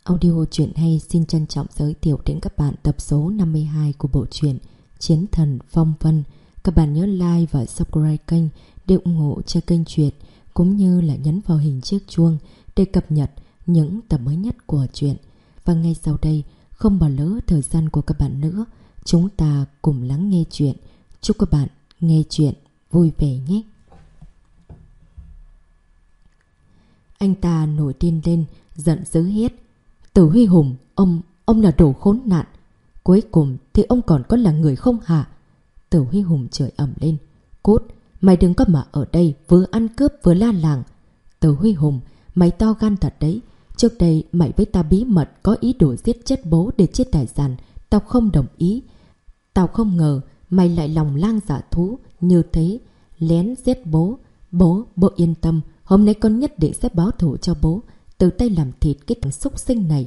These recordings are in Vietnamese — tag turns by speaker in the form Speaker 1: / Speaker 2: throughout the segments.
Speaker 1: Audio truyện hay xin trân trọng giới thiệu đến các bạn tập số 52 của bộ truyện Chiến Thần Phong Vân. Các bạn nhớ like và subscribe kênh để ủng hộ cho kênh truyện, cũng như là nhấn vào hình chiếc chuông để cập nhật những tập mới nhất của truyện. Và ngay sau đây, không bỏ lỡ thời gian của các bạn nữa, chúng ta cùng lắng nghe truyện. Chúc các bạn nghe truyện vui vẻ nhé. Anh ta nổi điên lên, giận dữ hét: Tử Huy Hùng, ông là đồ khốn nạn. Cuối cùng thì ông còn có là người không hả? Tử Huy Hùng chửi ầm lên: Cút, mày đừng có mà ở đây vừa ăn cướp vừa la làng. Tử Huy Hùng, mày to gan thật đấy. Trước đây mày với ta bí mật có ý đồ giết chết bố để chiết tài sản. Tao không đồng ý. Tao không ngờ mày lại lòng lang dạ thú như thế, lén giết bố. Bố yên tâm, hôm nay con nhất định sẽ báo thù cho bố, từ tay làm thịt cái thằng súc sinh này.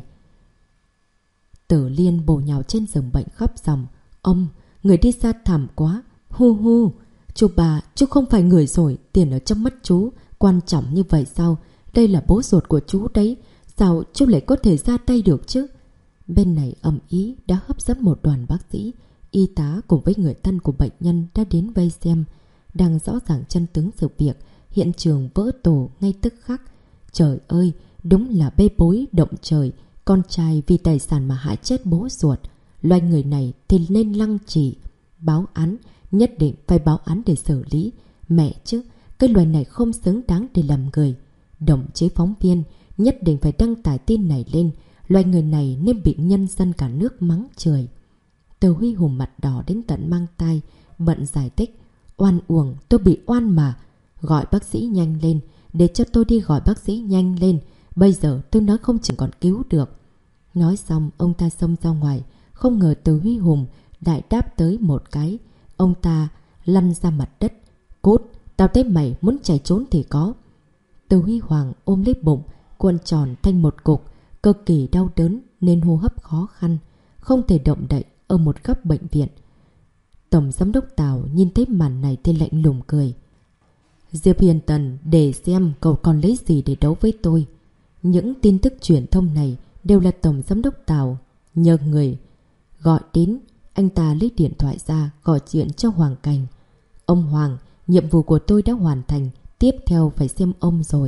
Speaker 1: Tử Liên bổ nhào trên giường bệnh khóc ròng: Ông, người đi xa thảm quá. Hu, chú bà, chú không phải người rồi. Tiền ở trong mắt chú quan trọng như vậy sao? Đây là bố ruột của chú đấy, sao chú lại có thể ra tay được chứ? Bên này ầm ĩ đã hấp dẫn một đoàn bác sĩ, y tá cùng với người thân của bệnh nhân đã đến vây xem. Đang rõ ràng chân tướng sự việc, hiện trường vỡ tổ ngay tức khắc. Trời ơi, đúng là bê bối động trời. Con trai vì tài sản mà hại chết bố ruột. Loài người này thì nên lăng trì, báo án, nhất định phải báo án để xử lý. Mẹ chứ, cái loài này không xứng đáng để làm người. Đồng chí phóng viên, nhất định phải đăng tải tin này lên. Loài người này nên bị nhân dân cả nước mắng chửi. Từ Huy Hùng mặt đỏ đến tận mang tai, bận giải thích: Oan uổng, tôi bị oan mà. Gọi bác sĩ nhanh lên, để cho tôi đi gọi bác sĩ nhanh lên. Bây giờ tôi nói không chừng còn cứu được. Nói xong ông ta xông ra ngoài. Không ngờ Từ Huy Hùng đại đáp tới một cái. Ông ta lăn ra mặt đất: Cút, tao thấy mày muốn chạy trốn thì có. Từ Huy Hoàng ôm lấy bụng, cuộn tròn thành một cục, cực kỳ đau đớn nên hô hấp khó khăn, không thể động đậy ở một góc bệnh viện. Tổng giám đốc Tào nhìn thấy màn này thì lạnh lùng cười: Diệp Hiền Tần, để xem cậu còn lấy gì để đấu với tôi. Những tin tức truyền thông này đều là Tổng giám đốc Tào nhờ người gọi đến. Anh ta lấy điện thoại ra gọi chuyện cho Hoàng Cảnh: Ông Hoàng, nhiệm vụ của tôi đã hoàn thành, tiếp theo phải xem ông rồi.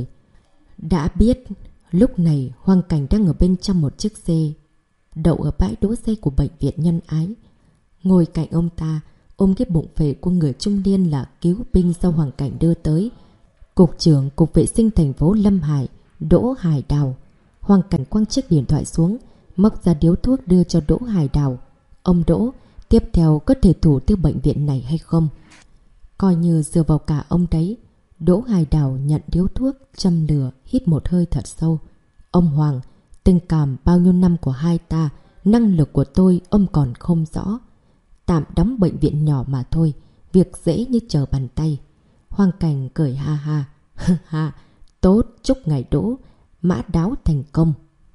Speaker 1: Đã biết. Lúc này Hoàng Cảnh đang ở bên trong một chiếc xe đậu ở bãi đỗ xe của bệnh viện Nhân Ái. Ngồi cạnh ông ta, ôm cái bụng phệ của người trung niên là cứu binh do Hoàng Cảnh đưa tới, Cục trưởng Cục Vệ sinh thành phố Lâm Hải, Đỗ Hải Đào. Hoàng Cảnh quăng chiếc điện thoại xuống, móc ra điếu thuốc đưa cho Đỗ Hải Đào: Ông Đỗ, tiếp theo có thể thủ tiêu bệnh viện này hay không? Coi như dựa vào cả ông đấy. Đỗ Hải Đào nhận điếu thuốc, châm lửa, hít một hơi thật sâu: Ông Hoàng, tình cảm bao nhiêu năm của hai ta, năng lực của tôi ông còn không rõ. Tạm đóng bệnh viện nhỏ mà thôi, việc dễ như trở bàn tay. Hoàng Cảnh cười ha ha: Ha, tốt, chúc ngài Đỗ mã đáo thành công.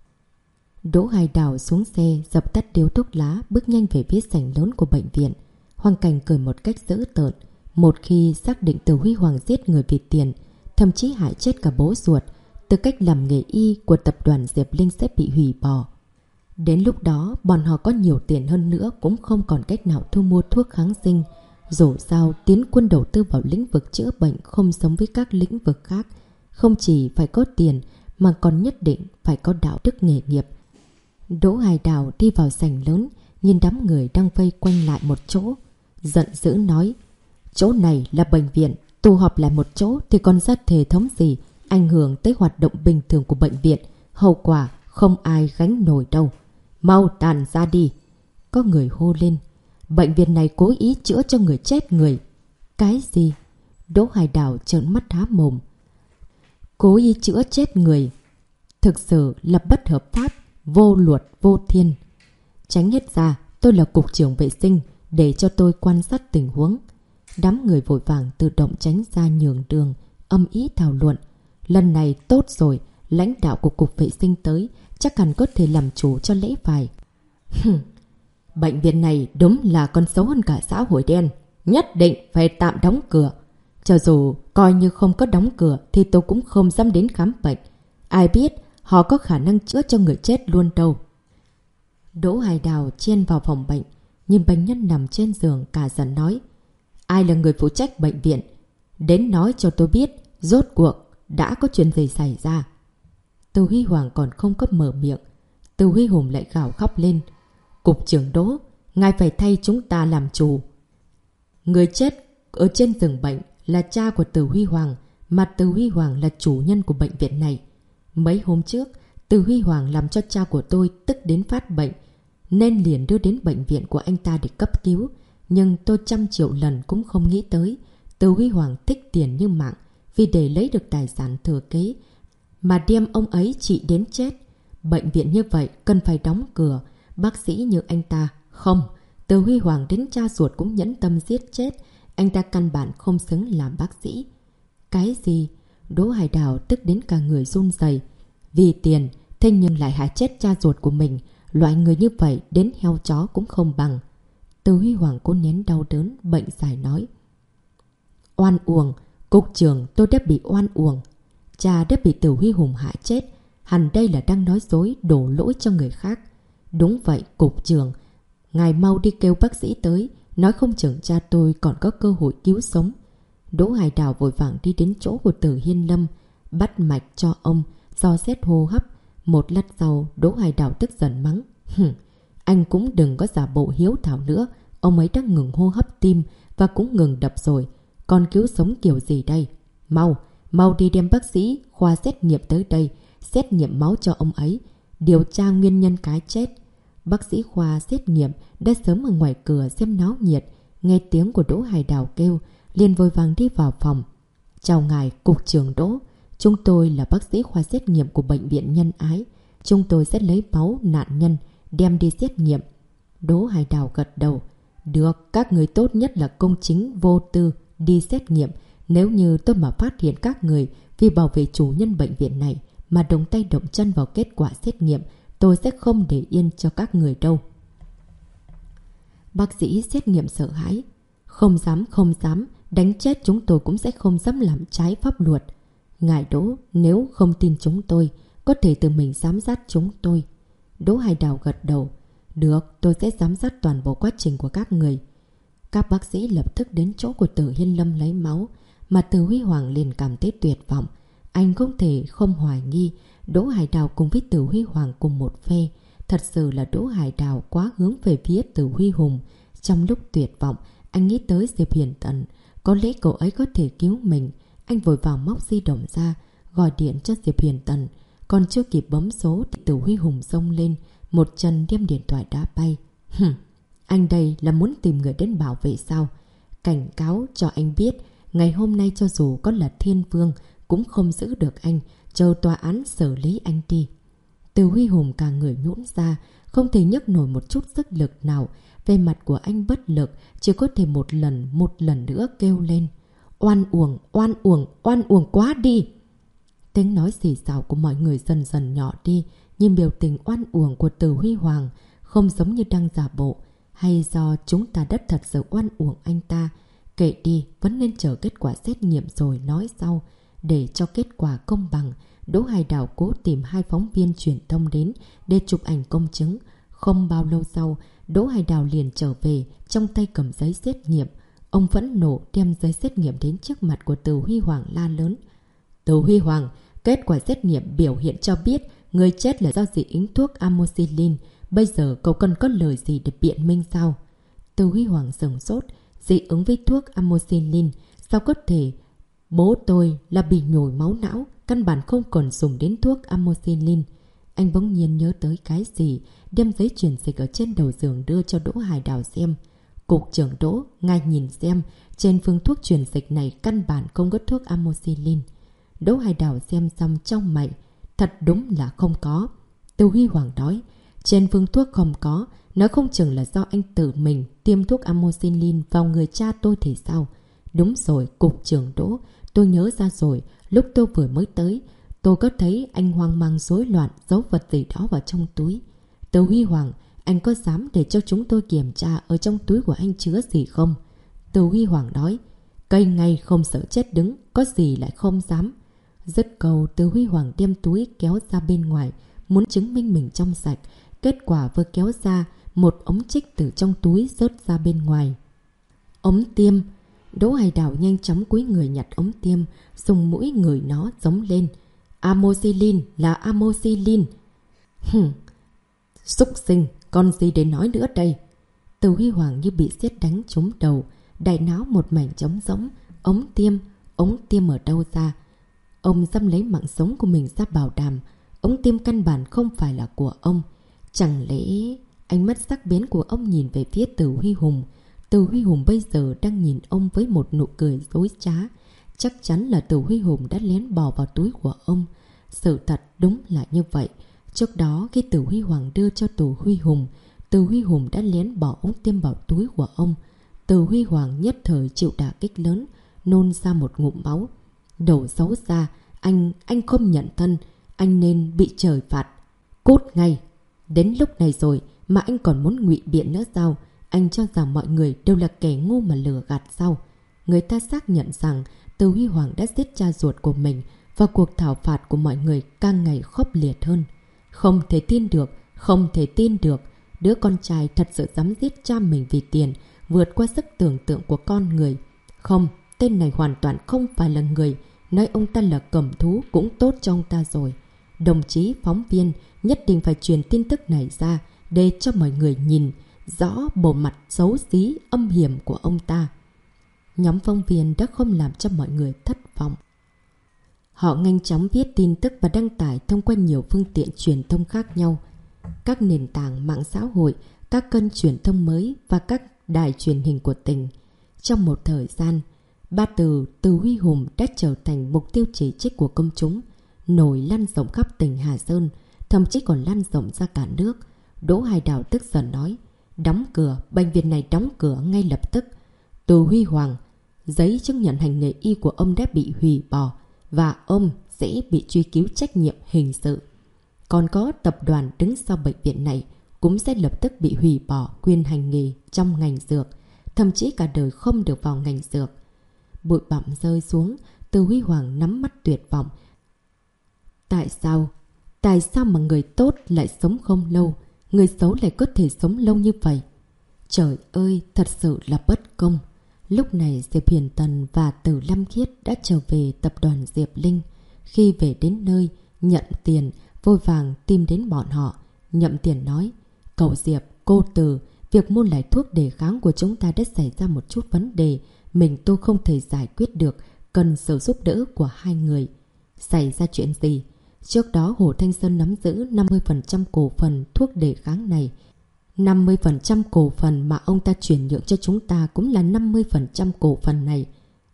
Speaker 1: Đỗ Hải Đào xuống xe, dập tắt điếu thuốc lá, bước nhanh về phía sảnh lớn của bệnh viện. Hoàng Cảnh cười một cách dữ tợn. Một khi xác định Từ Huy Hoàng giết người vì tiền, thậm chí hại chết cả bố ruột, tư cách làm nghề y của tập đoàn Diệp Linh sẽ bị hủy bỏ. Đến lúc đó bọn họ có nhiều tiền hơn nữa cũng không còn cách nào thu mua thuốc kháng sinh. Dù sao Tiến Quân đầu tư vào lĩnh vực chữa bệnh không giống với các lĩnh vực khác. Không chỉ phải có tiền mà còn nhất định phải có đạo đức nghề nghiệp. Đỗ Hải Đào đi vào sảnh lớn, nhìn đám người đang vây quanh lại một chỗ, giận dữ nói: Chỗ này là bệnh viện, tụ họp lại một chỗ thì còn ra thể thống gì, ảnh hưởng tới hoạt động bình thường của bệnh viện, hậu quả không ai gánh nổi đâu. Mau tàn ra đi. Có người hô lên: Bệnh viện này cố ý chữa cho người chết người. Cái gì? Đỗ Hải Đào trợn mắt há mồm. Cố ý chữa chết người? Thực sự là bất hợp pháp, vô luật vô thiên. Tránh hết ra, tôi là cục trưởng vệ sinh, để cho tôi quan sát tình huống. Đám người vội vàng tự động tránh ra nhường đường, âm ý thảo luận. Lần này tốt rồi, lãnh đạo của cục vệ sinh tới, chắc hẳn có thể làm chủ cho lễ phải. Bệnh viện này đúng là con xấu hơn cả xã hội đen, nhất định phải tạm đóng cửa. Cho dù coi như không có đóng cửa thì tôi cũng không dám đến khám bệnh. Ai biết họ có khả năng chữa cho người chết luôn đâu. Đỗ Hải Đào chen vào phòng bệnh, nhìn bệnh nhân nằm trên giường cả giận nói. Ai là người phụ trách bệnh viện? Đến nói cho tôi biết, rốt cuộc đã có chuyện gì xảy ra. Từ Huy Hoàng còn không có mở miệng, Từ Huy Hùng lại gào khóc lên. Cục trưởng Đỗ, ngài phải thay chúng ta làm chủ. Người chết ở trên giường bệnh là cha của Từ Huy Hoàng, mà Từ Huy Hoàng là chủ nhân của bệnh viện này. Mấy hôm trước, Từ Huy Hoàng làm cho cha của tôi tức đến phát bệnh, nên liền đưa đến bệnh viện của anh ta để cấp cứu. Nhưng tôi 100 triệu lần cũng không nghĩ tới Từ Huy Hoàng thích tiền như mạng, vì để lấy được tài sản thừa kế mà đem ông ấy trị đến chết. Bệnh viện như vậy cần phải đóng cửa. Bác sĩ như anh ta, không, Từ Huy Hoàng đến cha ruột cũng nhẫn tâm giết chết. Anh ta căn bản không xứng làm bác sĩ. Cái gì? Đỗ Hải Đào tức đến cả người run rẩy. Vì tiền, thế nhưng lại hại chết cha ruột của mình. Loại người như vậy đến heo chó cũng không bằng. Từ Huy Hoàng cố nén đau đớn, bệnh dài nói. Oan uổng, cục trưởng, tôi đã bị oan uổng. Cha đã bị Từ Huy Hùng hại chết. Hẳn đây là đang nói dối, đổ lỗi cho người khác. Đúng vậy, cục trưởng, ngài mau đi kêu bác sĩ tới, nói không chừng cha tôi còn có cơ hội cứu sống. Đỗ Hải Đào vội vàng đi đến chỗ của Từ Hiên Lâm, bắt mạch cho ông, dò xét hô hấp. Một lát sau, Đỗ Hải Đào tức giận mắng. Anh cũng đừng có giả bộ hiếu thảo nữa. Ông ấy đã ngừng hô hấp tim và cũng ngừng đập rồi. Còn cứu sống kiểu gì đây? Mau đi đem bác sĩ khoa xét nghiệm tới đây, xét nghiệm máu cho ông ấy, điều tra nguyên nhân cái chết. Bác sĩ khoa xét nghiệm đã sớm ở ngoài cửa xem náo nhiệt, nghe tiếng của Đỗ Hải Đào kêu, liền vội vàng đi vào phòng. Chào ngài, cục trưởng Đỗ. Chúng tôi là bác sĩ khoa xét nghiệm của bệnh viện Nhân Ái. Chúng tôi sẽ lấy máu nạn nhân đem đi xét nghiệm. Đỗ Hải Đào gật đầu. Được, các người tốt nhất là công chính vô tư đi xét nghiệm. Nếu như tôi mà phát hiện các người vì bảo vệ chủ nhân bệnh viện này mà động tay động chân vào kết quả xét nghiệm, tôi sẽ không để yên cho các người đâu. Bác sĩ xét nghiệm sợ hãi. Không dám, đánh chết chúng tôi cũng sẽ không dám làm trái pháp luật. Ngài Đỗ, nếu không tin chúng tôi, có thể tự mình giám sát chúng tôi. Đỗ Hải Đào gật đầu. Được, tôi sẽ giám sát toàn bộ quá trình của các người. Các bác sĩ lập tức đến chỗ của Từ Hiên Lâm lấy máu, mà Từ Huy Hoàng liền cảm thấy tuyệt vọng. Anh không thể không hoài nghi Đỗ Hải Đào cùng với Từ Huy Hoàng cùng một phe. Thật sự là Đỗ Hải Đào quá hướng về phía Từ Huy Hùng. Trong lúc tuyệt vọng, anh nghĩ tới Diệp Hiền Tần. Có lẽ cậu ấy có thể cứu mình. Anh vội vàng móc di động ra, gọi điện cho Diệp Hiền Tần. Còn chưa kịp bấm số thì Từ Huy Hùng xông lên, một chân đem điện thoại đá bay. Anh đây là muốn tìm người đến bảo vệ sao? Cảnh cáo cho anh biết, ngày hôm nay cho dù có là thiên vương cũng không giữ được anh, chờ tòa án xử lý anh đi. Từ Huy Hùng cả người nhũn ra, không thể nhấc nổi một chút sức lực nào. Về mặt của anh bất lực, chỉ có thể một lần nữa kêu lên. Oan uổng quá đi. Tiếng nói xì xào của mọi người dần dần nhỏ đi, nhưng biểu tình oan uổng của Từ Huy Hoàng không giống như đang giả bộ. Hay do chúng ta đã thật sự oan uổng anh ta? Kệ đi, vẫn nên chờ kết quả xét nghiệm rồi nói sau. Để cho kết quả công bằng, Đỗ Hải Đào cố tìm 2 phóng viên truyền thông đến để chụp ảnh công chứng. Không bao lâu sau, Đỗ Hải Đào liền trở về, trong tay cầm giấy xét nghiệm. Ông phẫn nộ đem giấy xét nghiệm đến trước mặt của Từ Huy Hoàng la lớn. Từ Huy Hoàng, kết quả xét nghiệm biểu hiện cho biết người chết là do dị ứng thuốc amoxicillin. Bây giờ cậu cần có lời gì để biện minh sao? Từ Huy Hoàng sửng sốt. Dị ứng với thuốc amoxicillin? Sao có thể? Bố tôi là bị nhồi máu não, căn bản không còn dùng đến thuốc amoxicillin. Anh bỗng nhiên nhớ tới cái gì, đem giấy truyền dịch ở trên đầu giường đưa cho Đỗ Hải Đào xem. Cục trưởng Đỗ, ngài nhìn xem, trên phương thuốc truyền dịch này căn bản không có thuốc amoxicillin. Đỗ Hải Đào xem xong trong mày. Thật đúng là không có. Từ Huy Hoàng nói, trên phương thuốc không có, nói không chừng là do anh tự mình tiêm thuốc amoxicillin vào người cha tôi thì sao? Đúng rồi, cục trưởng Đỗ, tôi nhớ ra rồi, lúc tôi vừa mới tới, tôi có thấy anh hoang mang rối loạn giấu vật gì đó vào trong túi. Từ Huy Hoàng, anh có dám để cho chúng tôi kiểm tra ở trong túi của anh chứa gì không? Từ Huy Hoàng nói, cây ngay không sợ chết đứng, có gì lại không dám. Dứt câu, Từ Huy Hoàng đem túi kéo ra bên ngoài, muốn chứng minh mình trong sạch. Kết quả vừa kéo ra, một ống trích từ trong túi rớt ra bên ngoài. Ống tiêm. Đỗ Hải Đảo nhanh chóng cúi người nhặt ống tiêm, dùng mũi ngửi nó giống lên. Amoxicillin là amoxicillin. Xúc sinh, còn gì để nói nữa đây? Từ Huy Hoàng như bị sét đánh trúng đầu, đại não một mảnh trống rỗng. Ống tiêm ở đâu ra? Ông dám lấy mạng sống của mình ra bảo đảm. Ống tiêm căn bản không phải là của ông. Chẳng lẽ... Ánh mắt sắc bén của ông nhìn về phía Từ Huy Hùng. Từ Huy Hùng bây giờ đang nhìn ông với một nụ cười dối trá. Chắc chắn là Từ Huy Hùng đã lén bò vào túi của ông. Sự thật đúng là như vậy. Trước đó khi Từ Huy Hoàng đưa cho Từ Huy Hùng đã lén bỏ ống tiêm vào túi của ông. Từ Huy Hoàng nhất thời chịu đả kích lớn, nôn ra một ngụm máu. Đồ xấu xa, anh không nhận thân, anh nên bị trời phạt. Cút ngay! Đến lúc này rồi mà anh còn muốn ngụy biện nữa sao? Anh cho rằng mọi người đều là kẻ ngu mà lừa gạt sao? Người ta xác nhận rằng Từ Huy Hoàng đã giết cha ruột của mình, và cuộc thảo phạt của mọi người càng ngày khốc liệt hơn. Không thể tin được. Đứa con trai thật sự dám giết cha mình vì tiền, vượt qua sức tưởng tượng của con người. Không, tên này hoàn toàn không phải là người. Nói ông ta là cầm thú cũng tốt cho ông ta rồi. Đồng chí phóng viên nhất định phải truyền tin tức này ra để cho mọi người nhìn rõ bộ mặt xấu xí âm hiểm của ông ta. Nhóm phóng viên đã không làm cho mọi người thất vọng. Họ nhanh chóng viết tin tức và đăng tải thông qua nhiều phương tiện truyền thông khác nhau. Các nền tảng mạng xã hội, các kênh truyền thông mới và các đài truyền hình của tỉnh. Trong một thời gian, ba từ Từ Huy Hùng đã trở thành mục tiêu chỉ trích của công chúng, nổi lan rộng khắp tỉnh Hà Sơn, thậm chí còn lan rộng ra cả nước. Đỗ Hải Đảo tức giận nói: đóng cửa, bệnh viện này đóng cửa ngay lập tức. Từ Huy Hoàng, giấy chứng nhận hành nghề y của ông đã bị hủy bỏ và ông sẽ bị truy cứu trách nhiệm hình sự. Còn có tập đoàn đứng sau bệnh viện này cũng sẽ lập tức bị hủy bỏ quyền hành nghề trong ngành dược, thậm chí cả đời không được vào ngành dược. Bụi bặm rơi xuống, Từ Huy Hoàng nắm mắt tuyệt vọng. Tại sao mà người tốt lại sống không lâu, người xấu lại có thể sống lâu như vậy? Trời ơi, thật sự là bất công. Lúc này Diệp Hiền Tần và Từ Lâm Khiết đã trở về tập đoàn Diệp Linh. Khi về đến nơi, nhận tiền, vội vàng tìm đến bọn họ. Nhậm Tiền nói: cậu Diệp, cô Từ, việc mua lại thuốc đề kháng của chúng ta đã xảy ra một chút vấn đề. Tôi không thể giải quyết được, cần sự giúp đỡ của hai người. Xảy ra chuyện gì? Trước đó Hồ Thanh Sơn nắm giữ 50% cổ phần thuốc đề kháng này. 50% cổ phần mà ông ta chuyển nhượng cho chúng ta cũng là 50% cổ phần này.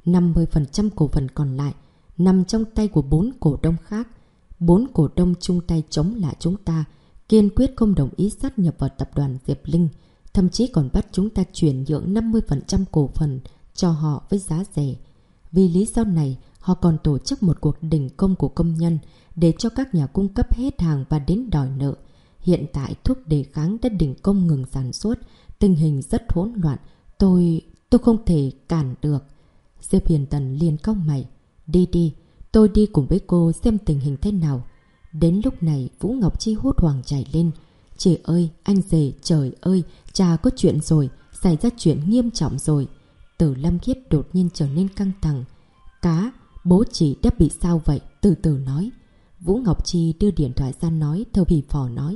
Speaker 1: 50% cổ phần còn lại nằm trong tay của 4 cổ đông khác. 4 cổ đông chung tay chống lại chúng ta, kiên quyết không đồng ý sát nhập vào tập đoàn Diệp Linh, thậm chí còn bắt chúng ta chuyển nhượng 50% cổ phần cho họ với giá rẻ. Vì lý do này, họ còn tổ chức một cuộc đình công của công nhân để cho các nhà cung cấp hết hàng và đến đòi nợ. Hiện tại thuốc đề kháng đã đình công ngừng sản xuất, tình hình rất hỗn loạn. Tôi không thể cản được. Diệp Hiền Tần liền cau mày: đi, tôi đi cùng với cô xem tình hình thế nào. Đến lúc này Vũ Ngọc Chi hốt hoảng chạy lên: chị ơi, anh rể, trời ơi, cha có chuyện rồi, xảy ra chuyện nghiêm trọng rồi. Từ Lâm Khiết đột nhiên trở nên căng thẳng: bố chị đã bị sao vậy? Từ từ nói. Vũ Ngọc Chi đưa điện thoại ra nói, thở phì phò nói: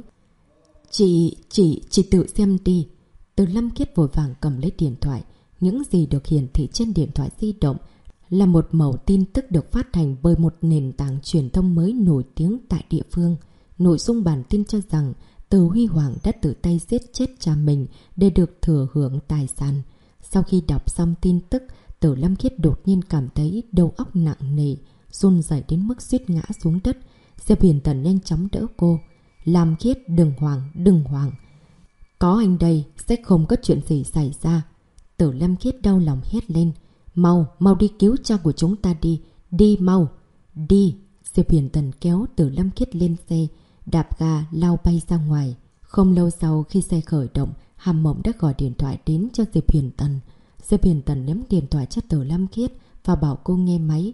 Speaker 1: Chị tự xem đi. Từ Lâm Khiết vội vàng cầm lấy điện thoại. Những gì được hiển thị trên điện thoại di động là một mẩu tin tức được phát hành bởi một nền tảng truyền thông mới nổi tiếng tại địa phương. Nội dung bản tin cho rằng Từ Huy Hoàng đã tự tay giết chết cha mình để được thừa hưởng tài sản. Sau khi đọc xong tin tức, Từ Lâm Khiết đột nhiên cảm thấy đầu óc nặng nề, run rẩy đến mức suýt ngã xuống đất. Diệp Hiền Tần nhanh chóng đỡ cô: Lam Khiết, đừng hoảng. Có anh đây, sẽ không có chuyện gì xảy ra. Từ Lâm Khiết đau lòng hét lên: Mau đi cứu cha của chúng ta đi. Đi mau, đi. Diệp Hiền Tần kéo Từ Lâm Khiết lên xe, đạp ga lao bay ra ngoài. Không lâu sau khi xe khởi động, Hàm Mộng đã gọi điện thoại đến cho Diệp Hiền Tần. Diệp Hiền Tần ném điện thoại cho Từ Lâm Khiết và bảo cô nghe máy.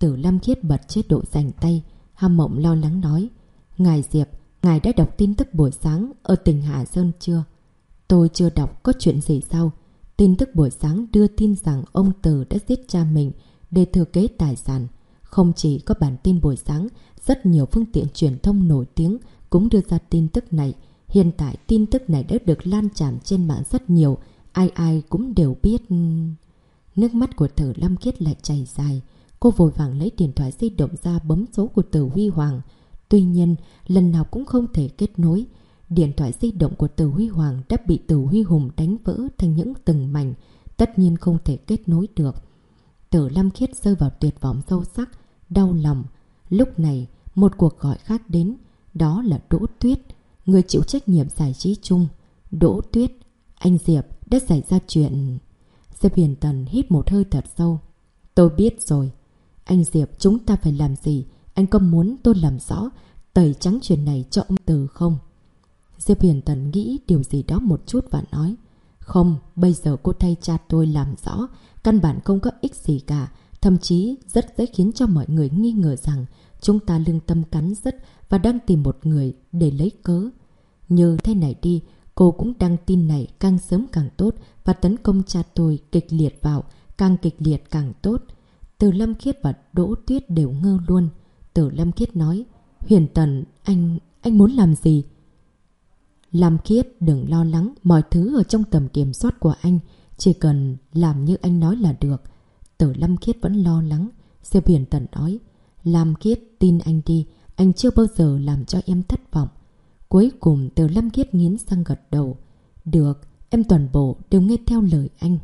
Speaker 1: Tử Lâm Khiết bật chế độ rảnh tay. Hàm Mộng lo lắng nói: Ngài Diệp, ngài đã đọc tin tức buổi sáng ở tỉnh Hà Sơn chưa? Tôi chưa đọc, có chuyện gì sao? Tin tức buổi sáng đưa tin rằng ông Từ đã giết cha mình để thừa kế tài sản. Không chỉ có bản tin buổi sáng, rất nhiều phương tiện truyền thông nổi tiếng cũng đưa ra tin tức này. Hiện tại tin tức này đã được lan tràn trên mạng rất nhiều, ai ai cũng đều biết. Nước mắt của Tử Lâm Khiết lại chảy dài. Cô vội vàng lấy điện thoại di động ra bấm số của Từ Huy Hoàng. Tuy nhiên, lần nào cũng không thể kết nối. Điện thoại di động của Từ Huy Hoàng đã bị Từ Huy Hùng đánh vỡ thành những từng mảnh, tất nhiên không thể kết nối được. Tử Lâm Khiết rơi vào tuyệt vọng sâu sắc, đau lòng. Lúc này, một cuộc gọi khác đến, đó là Đỗ Tuyết, người chịu trách nhiệm giải trí chung. Đỗ Tuyết, anh Diệp, đã xảy ra chuyện. Diệp Hiền Tần hít một hơi thật sâu. Tôi biết rồi. Anh Diệp, chúng ta phải làm gì? Anh có muốn tôi làm rõ, tẩy trắng chuyện này cho ông Từ không? Diệp Hiền Tần nghĩ điều gì đó một chút và nói: Không, bây giờ cô thay cha tôi làm rõ, căn bản không có ích gì cả. Thậm chí rất dễ khiến cho mọi người nghi ngờ rằng chúng ta lương tâm cắn rứt và đang tìm một người để lấy cớ. Như thế này đi, cô cũng đăng tin này càng sớm càng tốt và tấn công cha tôi kịch liệt vào, càng kịch liệt càng tốt. Từ Lâm Khiết và Đỗ Tuyết đều ngơ luôn. Từ Lâm Khiết nói: Huyền Tần, anh muốn làm gì? Lâm Khiết, đừng lo lắng, mọi thứ ở trong tầm kiểm soát của anh, chỉ cần làm như anh nói là được. Từ Lâm Khiết vẫn lo lắng. Diệp Huyền Tần nói: Lâm Khiết, tin anh đi, anh chưa bao giờ làm cho em thất vọng. Cuối cùng Từ Lâm Khiết nghiến răng gật đầu. Được, em toàn bộ đều nghe theo lời anh.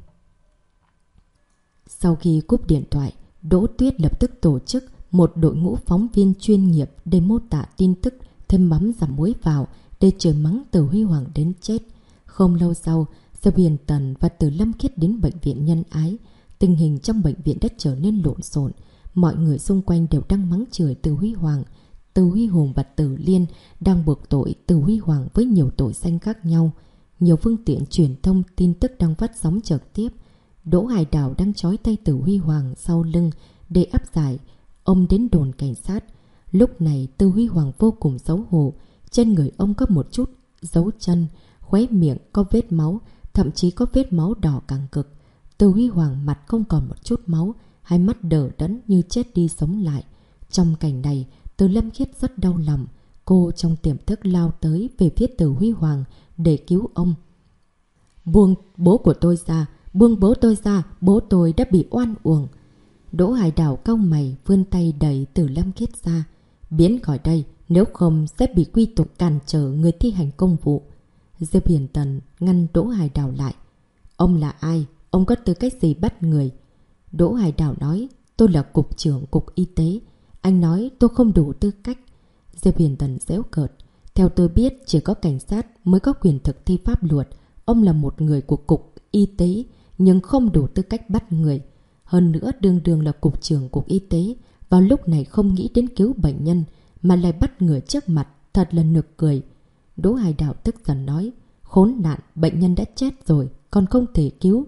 Speaker 1: Sau khi cúp điện thoại, Đỗ Tuyết lập tức tổ chức một đội ngũ phóng viên chuyên nghiệp để mô tả tin tức, thêm mắm giảm muối vào để chửi mắng Từ Huy Hoàng đến chết. Không lâu sau, Diệp Huyền Tần và Từ Lâm Khiết đến bệnh viện Nhân Ái. Tình hình trong bệnh viện đã trở nên lộn xộn. Mọi người xung quanh đều đang mắng chửi Từ Huy Hoàng. Từ Huy Hùng và Từ Liên đang buộc tội Từ Huy Hoàng với nhiều tội danh khác nhau. Nhiều phương tiện truyền thông tin tức đang phát sóng trực tiếp. Đỗ Hải Đào đang trói tay Từ Huy Hoàng sau lưng để áp giải ông đến đồn cảnh sát. Lúc này Từ Huy Hoàng vô cùng xấu hổ. Trên người ông có một chút dấu chân, khóe miệng có vết máu, thậm chí có vết máu đỏ càng cực. Từ Huy Hoàng mặt không còn một chút máu, hai mắt đờ đẫn như chết đi sống lại. Trong cảnh này, Từ Lâm Khiết rất đau lòng. Cô trong tiềm thức lao tới về phía Từ Huy Hoàng để cứu ông. Buông bố của tôi ra, buông bố tôi ra, bố tôi đã bị oan uổng. Đỗ Hải Đào cau mày vươn tay đẩy Từ Lâm Khiết ra. Biến khỏi đây, nếu không sẽ bị quy tội cản trở người thi hành công vụ. Diệp Hiền Tần ngăn Đỗ Hải Đào lại. Ông là ai? Ông có tư cách gì bắt người? Đỗ Hải Đào nói: Tôi là cục trưởng cục y tế. Anh nói tôi không đủ tư cách. Diệp Hiền Tần giễu cợt. Theo tôi biết, chỉ có cảnh sát mới có quyền thực thi pháp luật. Ông là một người của cục y tế, nhưng không đủ tư cách bắt người. Hơn nữa, đương đương là cục trưởng cục y tế, vào lúc này không nghĩ đến cứu bệnh nhân, mà lại bắt người trước mặt, thật là nực cười. Đỗ Hải Đào tức giận nói: Khốn nạn, bệnh nhân đã chết rồi, còn không thể cứu.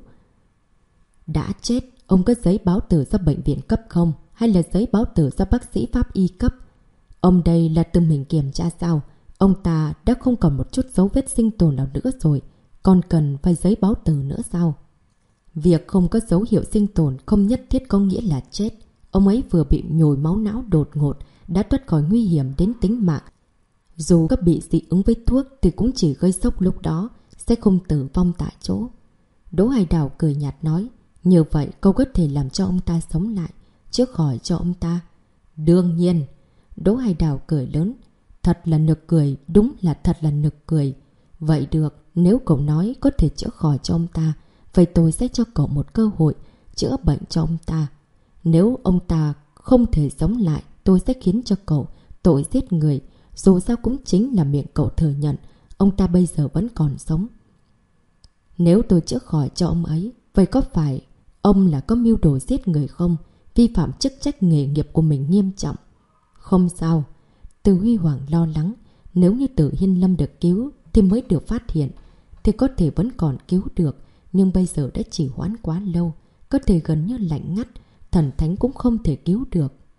Speaker 1: Đã chết, ông có giấy báo từ do bệnh viện cấp không? Hay là giấy báo từ do bác sĩ pháp y cấp? Ông đây là tự mình kiểm tra sao? Ông ta đã không còn một chút dấu vết sinh tồn nào nữa rồi, còn cần phải giấy báo từ nữa sao? Việc không có dấu hiệu sinh tồn không nhất thiết có nghĩa là chết. Ông ấy vừa bị nhồi máu não đột ngột, đã thoát khỏi nguy hiểm đến tính mạng. Dù có bị dị ứng với thuốc thì cũng chỉ gây sốc lúc đó, sẽ không tử vong tại chỗ. Đỗ Hải Đào cười nhạt nói: Như vậy cô có thể làm cho ông ta sống lại, chữa khỏi cho ông ta. Đương nhiên. Đỗ Hải Đào cười lớn. Thật là nực cười, đúng là thật là nực cười. Vậy được, nếu cậu nói có thể chữa khỏi cho ông ta, vậy tôi sẽ cho cậu một cơ hội chữa bệnh cho ông ta. Nếu ông ta không thể sống lại, tôi sẽ khiến cho cậu tội giết người. Dù sao cũng chính là miệng cậu thừa nhận ông ta bây giờ vẫn còn sống. Nếu tôi chữa khỏi cho ông ấy, vậy có phải ông là có mưu đồ giết người không? Vi phạm chức trách nghề nghiệp của mình nghiêm trọng. Không sao. Từ Huy Hoàng lo lắng. Nếu như Từ Hiên Lâm được cứu thì mới được phát hiện, thì có thể vẫn còn cứu được. Nhưng bây giờ đã trì hoãn quá lâu, có thể gần như lạnh ngắt, thần thánh cũng không thể cứu được.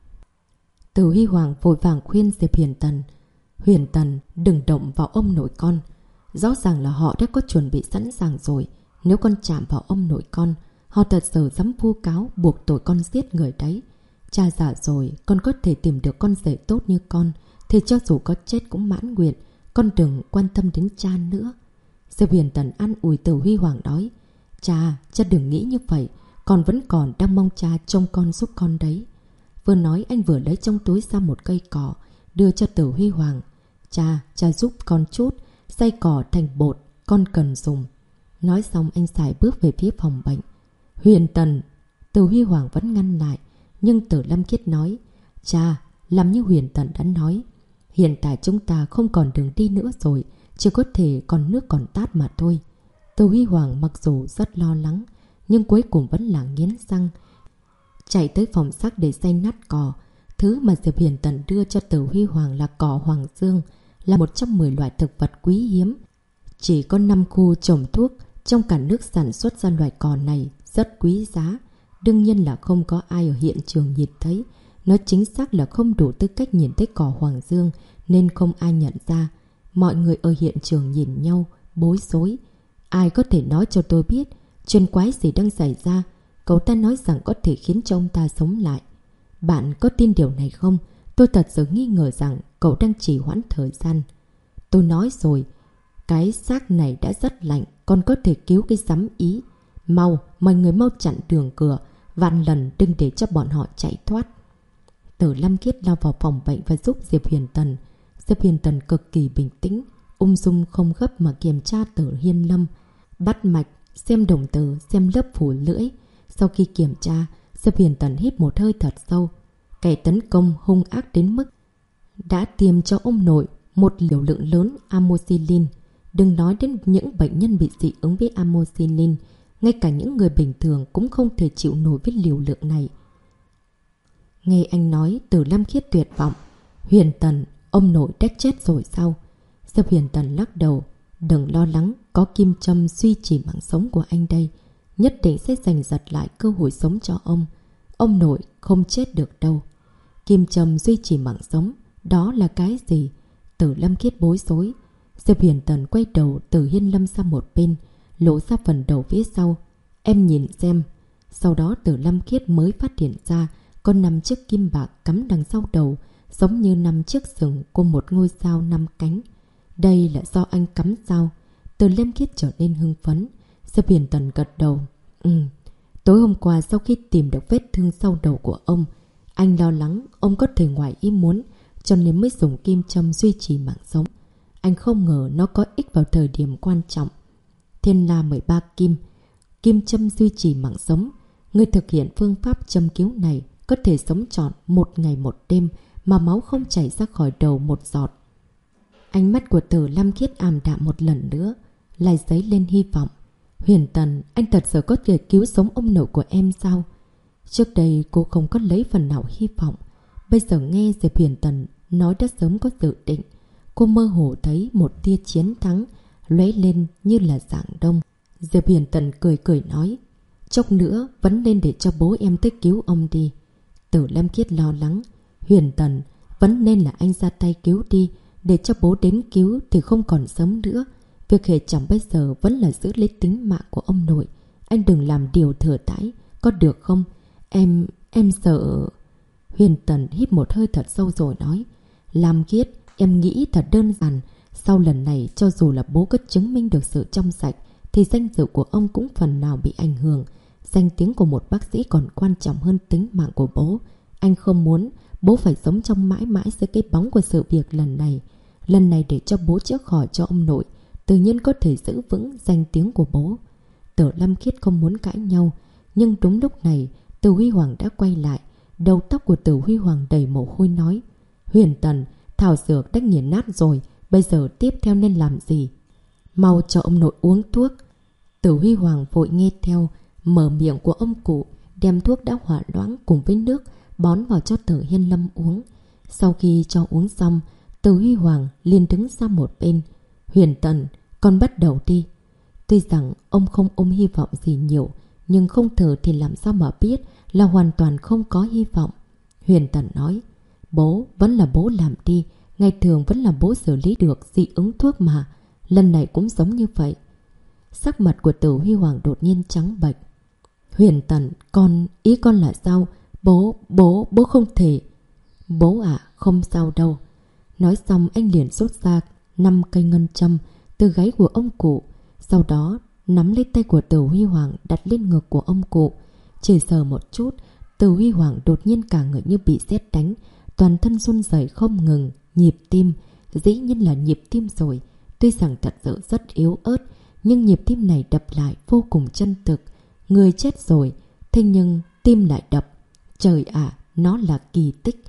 Speaker 1: Từ Huy Hoàng vội vàng khuyên Diệp Huyền Tần. Huyền Tần, đừng động vào ông nội con. Rõ ràng là họ đã có chuẩn bị sẵn sàng rồi. Nếu con chạm vào ông nội con, họ thật sự dám vu cáo buộc tội con giết người đấy. Cha già rồi, con có thể tìm được con rể tốt như con, thì cho dù có chết cũng mãn nguyện. Con đừng quan tâm đến cha nữa. Diệp Huyền Tần an ủi Từ Huy Hoàng nói. Cha đừng nghĩ như vậy. Con vẫn còn đang mong cha trông con giúp con đấy. Vừa nói anh vừa lấy trong túi ra một cây cỏ, đưa cho Từ Huy Hoàng. Cha giúp con chút, xay cỏ thành bột, con cần dùng. Nói xong anh xài bước về phía phòng bệnh. Huyền Tần, Từ Huy Hoàng vẫn ngăn lại. Nhưng Từ Lâm Khiết nói. Cha, làm như Huyền Tần đã nói, hiện tại chúng ta không còn đường đi nữa rồi, chỉ có thể còn nước còn tát mà thôi. Từ Huy Hoàng mặc dù rất lo lắng, nhưng cuối cùng vẫn là nghiến răng, chạy tới phòng xác để xay nát cỏ. Thứ mà Diệp Huyền Tần đưa cho Từ Huy Hoàng là cỏ hoàng dương, là một trong 10 loại thực vật quý hiếm. Chỉ có 5 khu trồng thuốc trong cả nước sản xuất ra loại cỏ này, rất quý giá. Đương nhiên là không có ai ở hiện trường nhìn thấy. Nói chính xác là không đủ tư cách nhìn thấy cỏ hoàng dương, nên không ai nhận ra. Mọi người ở hiện trường nhìn nhau, bối rối. Ai có thể nói cho tôi biết chuyện quái gì đang xảy ra? Cậu ta nói rằng có thể khiến cho ông ta sống lại. Bạn có tin điều này không? Tôi thật sự nghi ngờ rằng cậu đang trì hoãn thời gian. Tôi nói rồi, cái xác này đã rất lạnh, còn có thể cứu cái giám ý. Mau, mọi người mau chặn đường cửa, vạn lần đừng để cho bọn họ chạy thoát. Từ Lâm Khiết lao vào phòng bệnh và giúp Diệp Huyền Tần. Diệp Huyền Tần cực kỳ bình tĩnh, ung dung không gấp mà kiểm tra Từ Hiên Lâm, bắt mạch, xem đồng tử, xem lớp phủ lưỡi. Sau khi kiểm tra, Diệp Huyền Tần hít một hơi thật sâu. Kẻ tấn công hung ác đến mức đã tiêm cho ông nội một liều lượng lớn amoxicillin. Đừng nói đến những bệnh nhân bị dị ứng với amoxicillin, ngay cả những người bình thường cũng không thể chịu nổi với liều lượng này. Nghe anh nói, Từ Lâm Khiết tuyệt vọng. Huyền Tần, ông nội đã chết rồi sao? Diệp Huyền Tần lắc đầu. Đừng lo lắng, có kim châm duy trì mạng sống của anh đây. Nhất định sẽ giành giật lại cơ hội sống cho ông. Ông nội không chết được đâu. Kim châm duy trì mạng sống, đó là cái gì? Từ Lâm Khiết bối rối. Diệp Huyền Tần quay đầu Từ Hiên Lâm sang một bên, lộ ra phần đầu phía sau. Em nhìn xem. Sau đó Từ Lâm Khiết mới phát hiện ra có 5 chiếc kim bạc cắm đằng sau đầu, giống như 5 chiếc sừng của một ngôi sao 5 cánh. Đây là do anh cắm sao? Từ Lâm Khiết trở nên hưng phấn. Diệp Huyền Tần gật đầu. Tối hôm qua sau khi tìm được vết thương sau đầu của ông, anh lo lắng ông có thể ngoài ý muốn, cho nên mới dùng kim châm duy trì mạng sống. Anh không ngờ nó có ích vào thời điểm quan trọng. Thiên La 13 kim, kim châm duy trì mạng sống. Người thực hiện phương pháp châm cứu này có thể sống trọn 1 ngày 1 đêm mà máu không chảy ra khỏi đầu một giọt. Ánh mắt của Từ Lâm Khiết ảm đạm một lần nữa, lại dấy lên hy vọng. Huyền Tần, anh thật sự có thể cứu sống ông nội của em sao? Trước đây cô không có lấy phần nào hy vọng. Bây giờ nghe Diệp Huyền Tần nói đã sớm có dự định. Cô mơ hồ thấy một tia chiến thắng lóe lên như là rạng đông. Diệp Huyền Tần cười cười nói. Chốc nữa vẫn nên để cho bố em tới cứu ông đi. Từ Lâm Khiết lo lắng. Huyền Tần, vẫn nên là anh ra tay cứu đi. Để cho bố đến cứu thì không còn sớm nữa. Việc hệ trọng bây giờ vẫn là giữ lấy tính mạng của ông nội. Anh đừng làm điều thừa thãi, có được không? Em sợ... Huyền Tần hít một hơi thật sâu rồi nói. Lâm Khiết, em nghĩ thật đơn giản. Sau lần này, cho dù là bố có chứng minh được sự trong sạch, thì danh dự của ông cũng phần nào bị ảnh hưởng. Danh tiếng của một bác sĩ còn quan trọng hơn tính mạng của bố. Anh không muốn bố phải sống trong mãi mãi dưới cái bóng của sự việc lần này. Lần này để cho bố chữa khỏi cho ông nội, tự nhiên có thể giữ vững danh tiếng của bố. Từ Lâm Khiết không muốn cãi nhau, nhưng đúng lúc này Từ Huy Hoàng đã quay lại. Đầu tóc của Từ Huy Hoàng đầy mồ hôi nói. Huyền Tần, thảo dược đã nghiền nát rồi, bây giờ tiếp theo nên làm gì? Mau cho ông nội uống thuốc. Từ Huy Hoàng vội nghe theo, mở miệng của ông cụ, đem thuốc đã hỏa loãng cùng với nước bón vào cho Từ Hiên Lâm uống. Sau khi cho uống xong, Từ Huy Hoàng liền đứng ra một bên. Huyền Tần, con bắt đầu đi. Tuy rằng ông không ôm hy vọng gì nhiều, nhưng không thử thì làm sao mà biết là hoàn toàn không có hy vọng. Huyền Tần nói. Bố vẫn là bố làm đi. Ngày thường vẫn là bố xử lý được dị ứng thuốc mà. Lần này cũng giống như vậy. Sắc mặt của Tử Huy Hoàng đột nhiên trắng bệch. Huyền Tần, ý con là sao? Bố không thể. Bố ạ, không sao đâu. Nói xong anh liền rút ra 5 cây ngân châm từ gáy của ông cụ. Sau đó nắm lấy tay của Tử Huy Hoàng đặt lên ngực của ông cụ. Chỉ sờ một chút, Tử Huy Hoàng đột nhiên cả người như bị sét đánh. Toàn thân run rẩy không ngừng. Nhịp tim, dĩ nhiên là nhịp tim rồi. Tuy rằng thật sự rất yếu ớt, nhưng nhịp tim này đập lại vô cùng chân thực. Người chết rồi, thế nhưng tim lại đập. Trời ạ, nó là kỳ tích.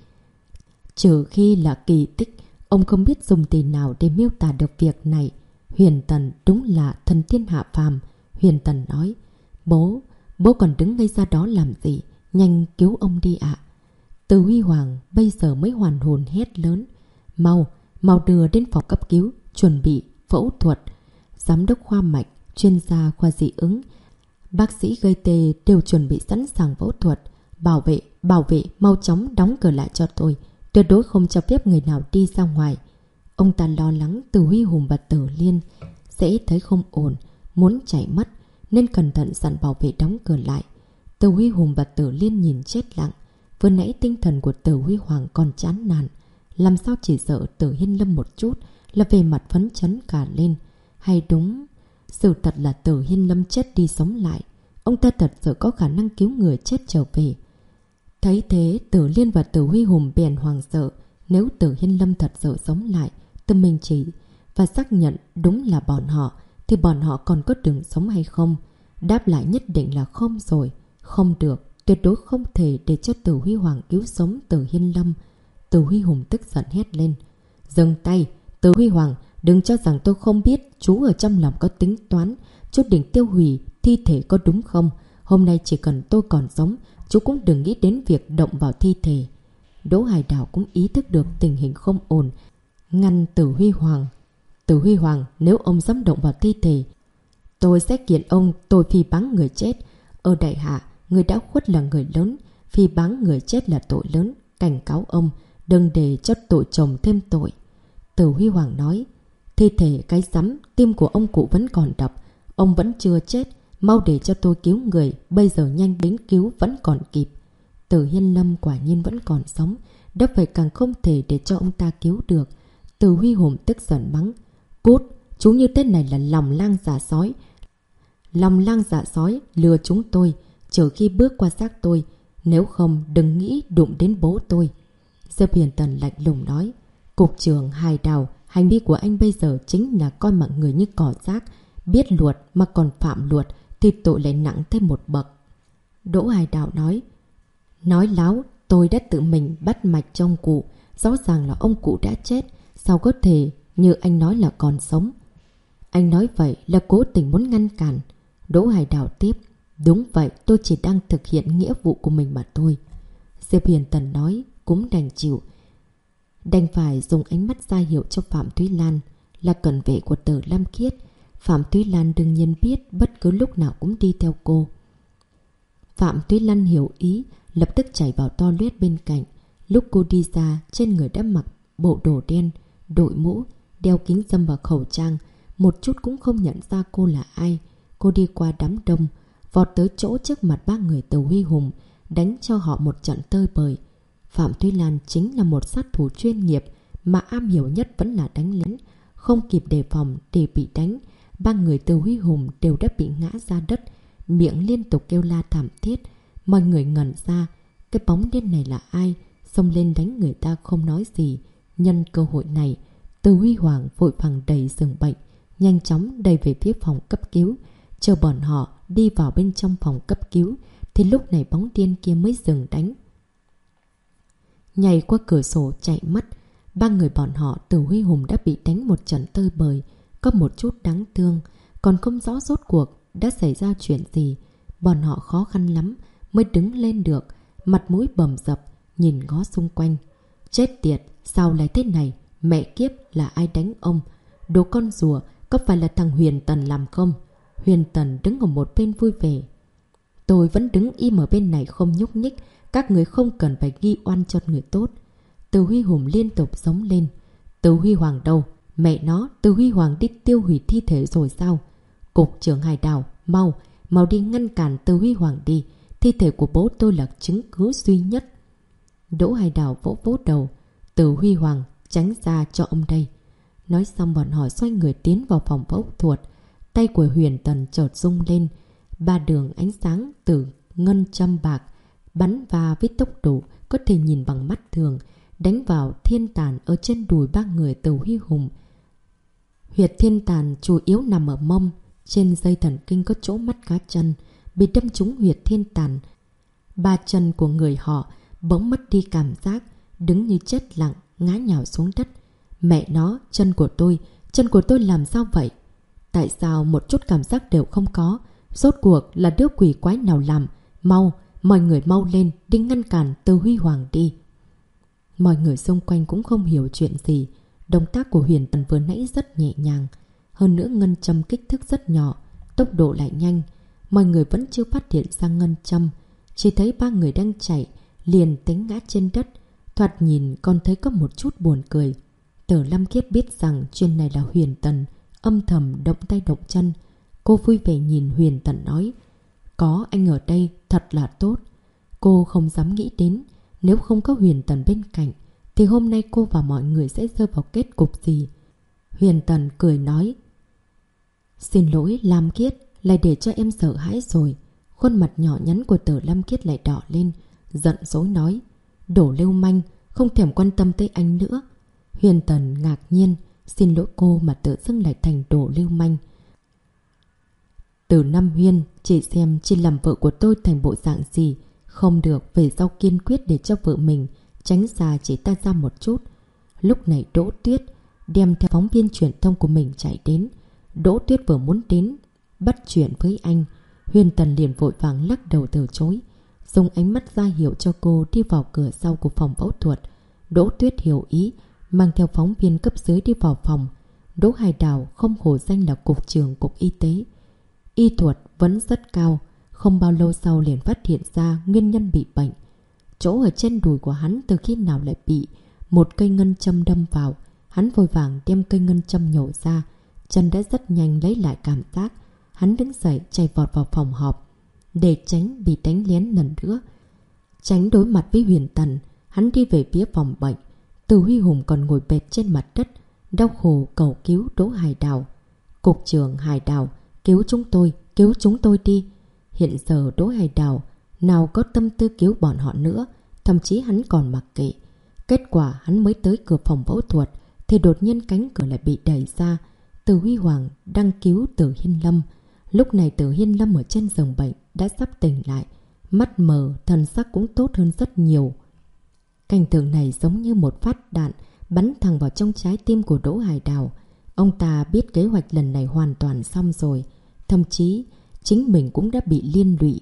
Speaker 1: Trừ khi là kỳ tích, ông không biết dùng từ nào để miêu tả được việc này. Huyền Tần đúng là thần tiên hạ phàm. Huyền Tần nói, bố còn đứng ngay ra đó làm gì? Nhanh cứu ông đi ạ. Từ Huy Hoàng bây giờ mới hoàn hồn hét lớn. Mau đưa đến phòng cấp cứu, chuẩn bị phẫu thuật. Giám đốc khoa mạch, chuyên gia khoa dị ứng, bác sĩ gây tê đều chuẩn bị sẵn sàng phẫu thuật. Bảo vệ, mau chóng đóng cửa lại cho tôi. Tuyệt đối không cho phép người nào đi ra ngoài. Ông ta lo lắng Từ Huy Hùng và Tử Liên sẽ thấy không ổn, muốn chạy mất, nên cẩn thận dặn bảo vệ đóng cửa lại. Từ Huy Hùng và Tử Liên nhìn chết lặng. Vừa nãy tinh thần của Tử Huy Hoàng còn chán nản, làm sao chỉ sợ Tử Hiên Lâm một chút là về mặt phấn chấn cả lên. Hay đúng, sự thật là Tử Hiên Lâm chết đi sống lại. Ông ta thật sự có khả năng cứu người chết trở về. Thấy thế, Tử Liên và Tử Huy Hùng bèn hoảng sợ. Nếu Tử Hiên Lâm thật sự sống lại, Từ Minh Chỉ và xác nhận đúng là bọn họ, thì bọn họ còn có đường sống hay không? Đáp lại nhất định là không rồi. Không được, tuyệt đối không thể để cho Tử Huy Hoàng cứu sống Tử Hiên Lâm. Tử Huy Hùng tức giận hét lên. Dừng tay, Tử Huy Hoàng, đừng cho rằng tôi không biết chú ở trong lòng có tính toán. Chú định tiêu hủy thi thể có đúng không? Hôm nay chỉ cần tôi còn sống, chú cũng đừng nghĩ đến việc động vào thi thể. Đỗ Hải Đào cũng ý thức được tình hình không ổn, ngăn Tử Huy Hoàng. Tử Huy Hoàng, nếu ông dám động vào thi thể, tôi sẽ kiện ông tội phỉ báng người chết. Ở Đại Hạ, người đã khuất là người lớn, phỉ báng người chết là tội lớn. Cảnh cáo ông, đừng để cho tội chồng thêm tội. Tử Huy Hoàng nói, thi thể cái rắm, tim của ông cụ vẫn còn đập. Ông vẫn chưa chết, mau để cho tôi cứu người, bây giờ nhanh đến cứu vẫn còn kịp. Tử Hiên Lâm quả nhiên vẫn còn sống, đã vậy càng không thể để cho ông ta cứu được. Tử Huy Hùng tức giận mắng, cút, chú như thế này là lòng lang dạ sói. Lòng lang dạ sói lừa chúng tôi, trừ khi bước qua xác tôi, nếu không đừng nghĩ đụng đến bố tôi. Diệp Hiền Tần lạnh lùng nói, Cục trưởng Hải Đào, hành vi của anh bây giờ chính là coi mọi người như cỏ rác. Biết luật mà còn phạm luật thì tội lại nặng thêm một bậc. Đỗ Hải Đào nói láo, tôi đã tự mình bắt mạch cho ông cụ. Rõ ràng là ông cụ đã chết, sao có thể như anh nói là còn sống? Anh nói vậy là cố tình muốn ngăn cản. Đỗ Hải Đào tiếp, đúng vậy, tôi chỉ đang thực hiện nghĩa vụ của mình mà thôi. Diệp Hiền Tần nói, cũng đành chịu. Đành phải dùng ánh mắt ra hiệu cho Phạm Thúy Lan, là cận vệ của Tử Lam Khiết. Phạm Thúy Lan đương nhiên biết bất cứ lúc nào cũng đi theo cô. Phạm Thúy Lan hiểu ý, lập tức chạy vào toilet bên cạnh. Lúc cô đi ra, trên người đã mặc bộ đồ đen, đội mũ, đeo kính râm và khẩu trang, một chút cũng không nhận ra cô là ai. Cô đi qua đám đông, vọt tới chỗ trước mặt ba người Từ Huy Hùng, đánh cho họ một trận tơi bời. Phạm Thúy Lan chính là một sát thủ chuyên nghiệp, mà am hiểu nhất vẫn là đánh lén. Không kịp đề phòng để bị đánh, ba người Từ Huy Hùng đều đã bị ngã ra đất, miệng liên tục kêu la thảm thiết. Mọi người ngẩn ra, cái bóng đen này là ai, xông lên đánh người ta không nói gì. Nhân cơ hội này, Từ Huy Hoàng vội vàng đẩy giường bệnh, nhanh chóng đẩy về phía phòng cấp cứu. Chờ bọn họ đi vào bên trong phòng cấp cứu, thì lúc này bóng đen kia mới dừng đánh. Nhảy qua cửa sổ chạy mất. Ba người bọn họ Từ Huy Hùng đã bị đánh một trận tơi bời, có một chút đáng thương, còn không rõ rốt cuộc đã xảy ra chuyện gì. Bọn họ khó khăn lắm mới đứng lên được, mặt mũi bầm dập, nhìn ngó xung quanh. Chết tiệt, sao lại thế này? Mẹ kiếp, là ai đánh ông? Đồ con rùa, có phải là thằng Huyền Tần làm không? Huyền Tần đứng ở một bên vui vẻ. Tôi vẫn đứng im ở bên này không nhúc nhích, các người không cần phải ghi oan cho người tốt. Từ Huy Hùng liên tục giống lên. Từ Huy Hoàng đâu? Mẹ nó, Từ Huy Hoàng đi tiêu hủy thi thể rồi sao? Cục trưởng Hải Đào, mau đi ngăn cản Từ Huy Hoàng đi. Thi thể của bố tôi là chứng cứ duy nhất. Đỗ Hải Đào vỗ vỗ đầu. Từ Huy Hoàng, tránh ra cho ông đây. Nói xong bọn họ xoay người tiến vào phòng phẫu thuật. Tay của Huyền Tần chợt rung lên. 3 đường ánh sáng từ ngân châm bạc bắn va với tốc độ có thể nhìn bằng mắt thường, đánh vào thiên tàn ở trên đùi 3 người Từ Huy Hùng. Huyệt thiên tàn chủ yếu nằm ở mông, trên dây thần kinh có chỗ mắt cá chân, bị đâm trúng huyệt thiên tàn. 3 chân của người họ bỗng mất đi cảm giác, đứng như chết lặng, ngã nhào xuống đất. Mẹ nó, chân của tôi làm sao vậy? Tại sao một chút cảm giác đều không có? Rốt cuộc là đứa quỷ quái nào làm? Mọi người mau lên, đi ngăn cản Từ Huy Hoàng đi. Mọi người xung quanh cũng không hiểu chuyện gì. Động tác của Huyền Tần vừa nãy rất nhẹ nhàng. Hơn nữa ngân châm kích thước rất nhỏ, tốc độ lại nhanh. Mọi người vẫn chưa phát hiện ra ngân châm. Chỉ thấy 3 người đang chạy, liền tính ngã trên đất. Thoạt nhìn còn thấy có một chút buồn cười. Tử Lâm Kiết biết rằng chuyện này là Huyền Tần, âm thầm động tay động chân. Cô vui vẻ nhìn Huyền Tần nói: có anh ở đây thật là tốt. Cô không dám nghĩ đến nếu không có Huyền Tần bên cạnh thì hôm nay cô và mọi người sẽ rơi vào kết cục gì. Huyền Tần cười nói: xin lỗi Lam Kiết, lại để cho em sợ hãi rồi. Khuôn mặt nhỏ nhắn của Tử Lâm Kiết lại đỏ lên, giận dỗi nói: đổ lưu manh, không thèm quan tâm tới anh nữa. Huyền Tần ngạc nhiên: xin lỗi cô mà tự dưng lại thành đổ lưu manh. Từ Nam Huyên, chị xem chị làm vợ của tôi thành bộ dạng gì. Không được, về sau kiên quyết để cho vợ mình tránh xa chị ta ra một chút. Lúc này Đỗ Tuyết đem theo phóng viên truyền thông của mình chạy đến. Đỗ Tuyết vừa muốn đến bắt chuyện với anh, Huyền Tần liền vội vàng lắc đầu từ chối, dùng ánh mắt ra hiệu cho cô đi vào cửa sau của phòng phẫu thuật. Đỗ Tuyết hiểu ý, mang theo phóng viên cấp dưới đi vào phòng. Đỗ Hải Đào không hổ danh là cục trưởng cục y tế, y thuật vẫn rất cao. Không bao lâu sau liền phát hiện ra nguyên nhân bị bệnh. Chỗ ở trên đùi của hắn từ khi nào lại bị một cây ngân châm đâm vào. Hắn vội vàng đem cây ngân châm nhổ ra. Chân đã rất nhanh lấy lại cảm giác. Hắn đứng dậy chạy vọt vào phòng họp để tránh bị đánh lén lần nữa. Tránh đối mặt với Huyền Tần, hắn đi về phía phòng bệnh. Từ Huy Hùng còn ngồi bệt trên mặt đất, đau khổ cầu cứu Đỗ Hải Đào: cục trưởng Hải Đào, cứu chúng tôi đi. Hiện giờ Đỗ Hải Đào nào có tâm tư cứu bọn họ nữa, thậm chí hắn còn mặc kệ. Kết quả hắn mới tới cửa phòng phẫu thuật thì đột nhiên cánh cửa lại bị đẩy ra. Từ Huy Hoàng đang cứu Từ Hiên Lâm. Lúc này Từ Hiên Lâm ở trên giường bệnh đã sắp tỉnh lại, mắt mờ, thần sắc cũng tốt hơn rất nhiều. Cảnh tượng này giống như một phát đạn bắn thẳng vào trong trái tim của Đỗ Hải Đào. Ông ta biết kế hoạch lần này hoàn toàn xong rồi, thậm chí chính mình cũng đã bị liên lụy.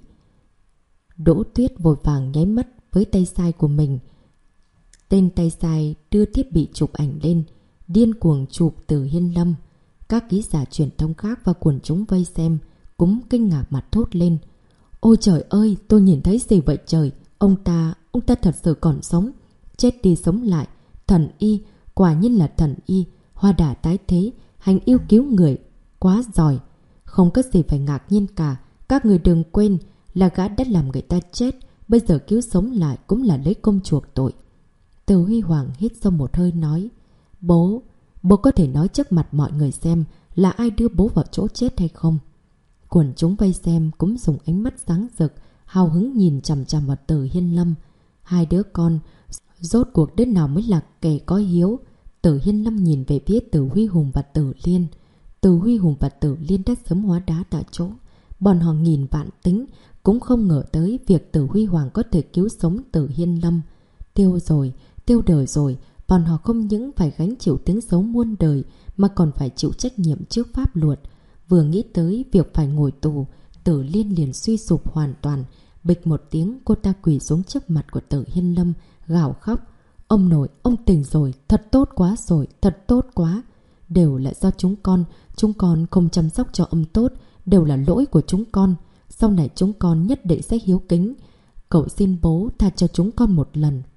Speaker 1: Đỗ Tuyết vội vàng nháy mắt với tay sai của mình. Tên tay sai đưa thiết bị chụp ảnh lên, điên cuồng chụp Từ Hiên Lâm. Các ký giả truyền thông khác và quần chúng vây xem cũng kinh ngạc mà thốt lên: ôi trời ơi, tôi nhìn thấy gì vậy trời? Ông ta thật sự còn sống, chết đi sống lại. Thần y, quả nhiên là thần y, hoa đà tái thế, hành yêu cứu người, quá giỏi. Không có gì phải ngạc nhiên cả. Các người đừng quên là gã đã làm người ta chết, bây giờ cứu sống lại cũng là lấy công chuộc tội. Từ Huy Hoàng hít sâu một hơi nói: bố có thể nói trước mặt mọi người xem là ai đưa bố vào chỗ chết hay không? Quần chúng vây xem cũng dùng ánh mắt sáng rực, hào hứng nhìn chằm chằm vào Từ Hiên Lâm. Hai đứa con, rốt cuộc đứa nào mới là kẻ có hiếu? Từ Hiên Lâm nhìn về phía Từ Huy Hùng và Từ Liên. Từ Huy Hùng và Từ Liên đã sớm hóa đá tại chỗ. Bọn họ nghìn vạn tính cũng không ngờ tới việc Từ Huy Hoàng có thể cứu sống Từ Hiên Lâm. Tiêu đời rồi. Bọn họ không những phải gánh chịu tiếng xấu muôn đời mà còn phải chịu trách nhiệm trước pháp luật. Vừa nghĩ tới việc phải ngồi tù, Từ Liên liền suy sụp hoàn toàn. Bịch một tiếng, cô ta quỳ xuống trước mặt của Từ Hiên Lâm, gào khóc: ông nội, ông tỉnh rồi, thật tốt quá rồi, thật tốt quá. Đều là do chúng con không chăm sóc cho ông tốt, đều là lỗi của chúng con. Sau này chúng con nhất định sẽ hiếu kính. Cậu xin bố tha cho chúng con một lần.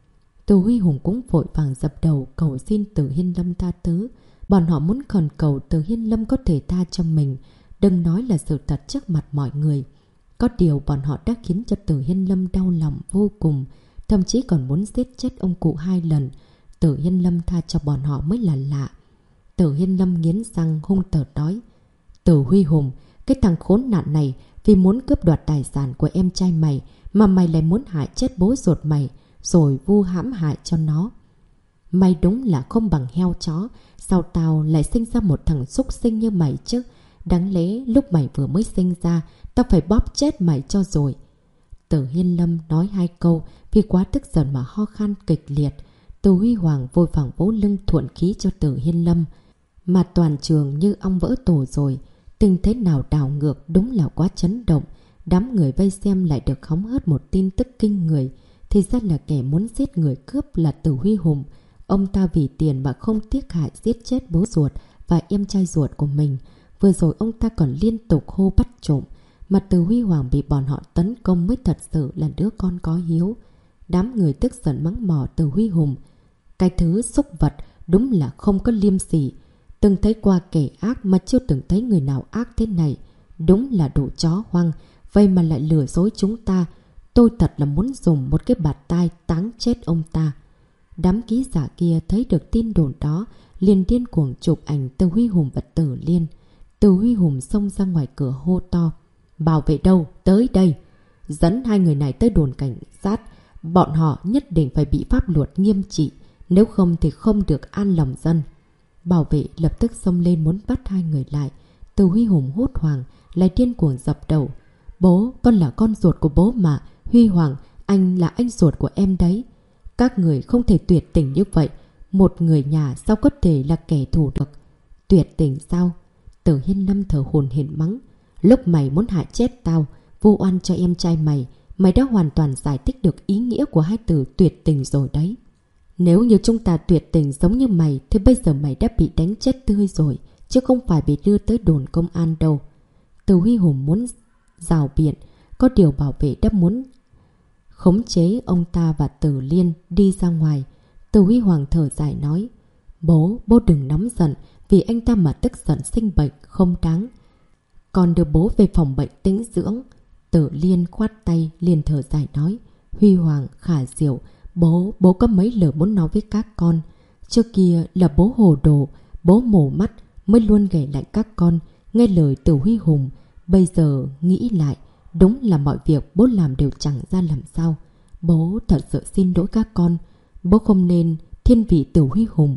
Speaker 1: Từ Huy Hùng cũng vội vàng dập đầu cầu xin Từ Hiên Lâm tha thứ. Bọn họ muốn khẩn cầu Từ Hiên Lâm có thể tha cho mình, đừng nói là sự thật trước mặt mọi người. Có điều bọn họ đã khiến cho Từ Hiên Lâm đau lòng vô cùng, thậm chí còn muốn giết chết ông cụ 2 lần. Từ Hiên Lâm tha cho bọn họ mới là lạ. Từ Hiên Lâm nghiến răng hung tợn nói: Từ Huy Hùng, cái thằng khốn nạn này, vì muốn cướp đoạt tài sản của em trai mày mà mày lại muốn hại chết bố ruột mày, rồi vu hãm hại cho nó. Mày đúng là không bằng heo chó. Sao tao lại sinh ra một thằng súc sinh như mày chứ? Đáng lẽ lúc mày vừa mới sinh ra, tao phải bóp chết mày cho rồi. Từ Hiên Lâm nói 2 câu vì quá tức giận mà ho khan kịch liệt. Từ Huy Hoàng vội vàng vỗ lưng thuận khí cho Từ Hiên Lâm. Mà toàn trường như ong vỡ tổ rồi. Tình thế nào đảo ngược, đúng là quá chấn động. Đám người vây xem lại được hóng hớt một tin tức kinh người. Thì ra là kẻ muốn giết người cướp là Từ Huy Hùng. Ông ta vì tiền mà không tiếc hại giết chết bố ruột và em trai ruột của mình. Vừa rồi ông ta còn liên tục hô bắt trộm. Mà Từ Huy Hoàng bị bọn họ tấn công mới thật sự là đứa con có hiếu. Đám người tức giận mắng mỏ Từ Huy Hùng: Cái thứ xúc vật, đúng là không có liêm sỉ. Từng thấy qua kẻ ác mà chưa từng thấy người nào ác thế này. Đúng là đồ chó hoang, vậy mà lại lừa dối chúng ta. Tôi thật là muốn dùng một cái bạt tai táng chết ông ta. Đám ký giả kia thấy được tin đồn đó, liền điên cuồng chụp ảnh Từ Huy Hùng và Tử Liên. Từ Huy Hùng xông ra ngoài cửa hô to: Bảo vệ đâu? Tới đây! Dẫn 2 người này tới đồn cảnh sát. Bọn họ nhất định phải bị pháp luật nghiêm trị, nếu không thì không được an lòng dân. Bảo vệ lập tức xông lên muốn bắt 2 người lại. Từ Huy Hùng hốt hoảng lại điên cuồng dập đầu: Bố, con là con ruột của bố mà. Huy Hoàng, anh là anh ruột của em đấy. Các người không thể tuyệt tình như vậy. Một người nhà sao có thể là kẻ thù được? Tuyệt tình sao? Từ Hiên Lâm thở hổn hển mắng: Lúc mày muốn hại chết tao, vu oan cho em trai mày, mày đã hoàn toàn giải thích được ý nghĩa của 2 từ tuyệt tình rồi đấy. Nếu như chúng ta tuyệt tình giống như mày thì bây giờ mày đã bị đánh chết tươi rồi, chứ không phải bị đưa tới đồn công an đâu. Từ Huy Hùng muốn rào biện, có điều bảo vệ đã muốn khống chế ông ta và Tử Liên đi ra ngoài. Từ Huy Hoàng thở dài nói: Bố đừng nóng giận, vì anh ta mà tức giận sinh bệnh không đáng. Con đưa bố về phòng bệnh tĩnh dưỡng. Tử Liên khoát tay liền thở dài nói: Huy Hoàng, Khả Diệu, bố có mấy lời muốn nói với các con. Trước kia là bố hồ đồ, bố mổ mắt mới luôn ghẻ lạnh các con, nghe lời Từ Huy Hùng. Bây giờ nghĩ lại, đúng là mọi việc bố làm đều chẳng ra làm sao. Bố thật sự xin lỗi các con. Bố không nên thiên vị Từ Huy Hùng.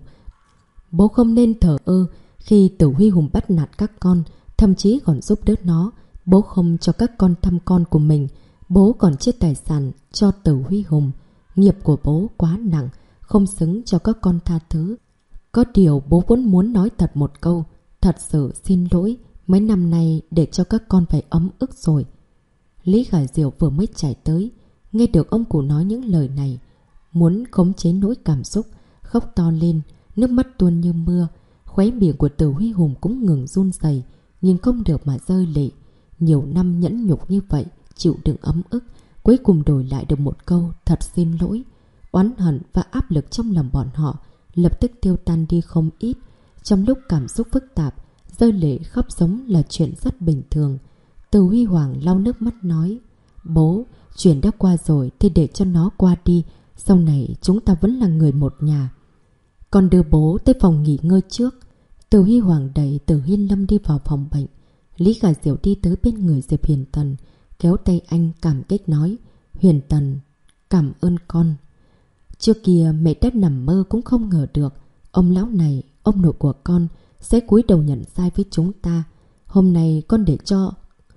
Speaker 1: Bố không nên thờ ơ khi Từ Huy Hùng bắt nạt các con, thậm chí còn giúp đỡ nó. Bố không cho các con thăm con của mình. Bố còn chia tài sản cho Từ Huy Hùng. Nghiệp của bố quá nặng, không xứng cho các con tha thứ. Có điều bố vẫn muốn nói thật một câu: thật sự xin lỗi, mấy năm nay để cho các con phải ấm ức rồi. Lý Khả Diệu vừa mới chạy tới, nghe được ông cụ nói những lời này, muốn khống chế nỗi cảm xúc, khóc to lên, nước mắt tuôn như mưa. Khóe miệng của Từ Huy Hùng cũng ngừng run rẩy, nhìn không được mà rơi lệ. Nhiều năm nhẫn nhục như vậy, chịu đựng ấm ức, cuối cùng đổi lại được một câu thật xin lỗi. Oán hận và áp lực trong lòng bọn họ lập tức tiêu tan đi không ít. Trong lúc cảm xúc phức tạp, rơi lệ khóc giống là chuyện rất bình thường. Từ Huy Hoàng lau nước mắt nói: Bố, chuyện đã qua rồi thì để cho nó qua đi. Sau này chúng ta vẫn là người một nhà. Con đưa bố tới phòng nghỉ ngơi trước. Từ Huy Hoàng đẩy Từ Hiên Lâm đi vào phòng bệnh. Lý Khả Diệu đi tới bên người Diệp Huyền Tần, kéo tay anh cảm kích nói: Huyền Tần, cảm ơn con. Trước kia mẹ đã nằm mơ cũng không ngờ được ông lão này, ông nội của con, sẽ cúi đầu nhận sai với chúng ta. Hôm nay con để cho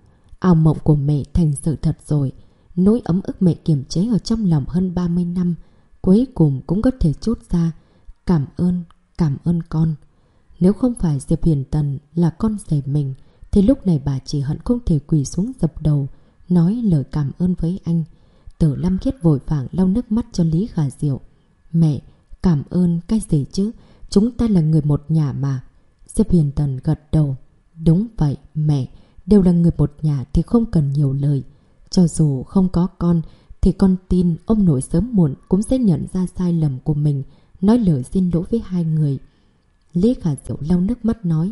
Speaker 1: ảo mộng của mẹ thành sự thật rồi. Nỗi ấm ức mẹ kiềm chế ở trong lòng hơn 30 năm, cuối cùng cũng có thể trút ra. Cảm ơn con. Nếu không phải Diệp Huyền Tần là con rể mình, thì lúc này bà chỉ hận không thể quỳ xuống dập đầu, nói lời cảm ơn với anh. Tử Lâm Khiết vội vàng lau nước mắt cho Lý Khả Diệu. Mẹ, cảm ơn cái gì chứ? Chúng ta là người một nhà mà. Diệp Huyền Tần gật đầu. Đúng vậy, mẹ. Đều là người một nhà thì không cần nhiều lời. Cho dù không có con thì con tin ông nội sớm muộn cũng sẽ nhận ra sai lầm của mình, nói lời xin lỗi với hai người. Lý Khả Diệu lau nước mắt nói,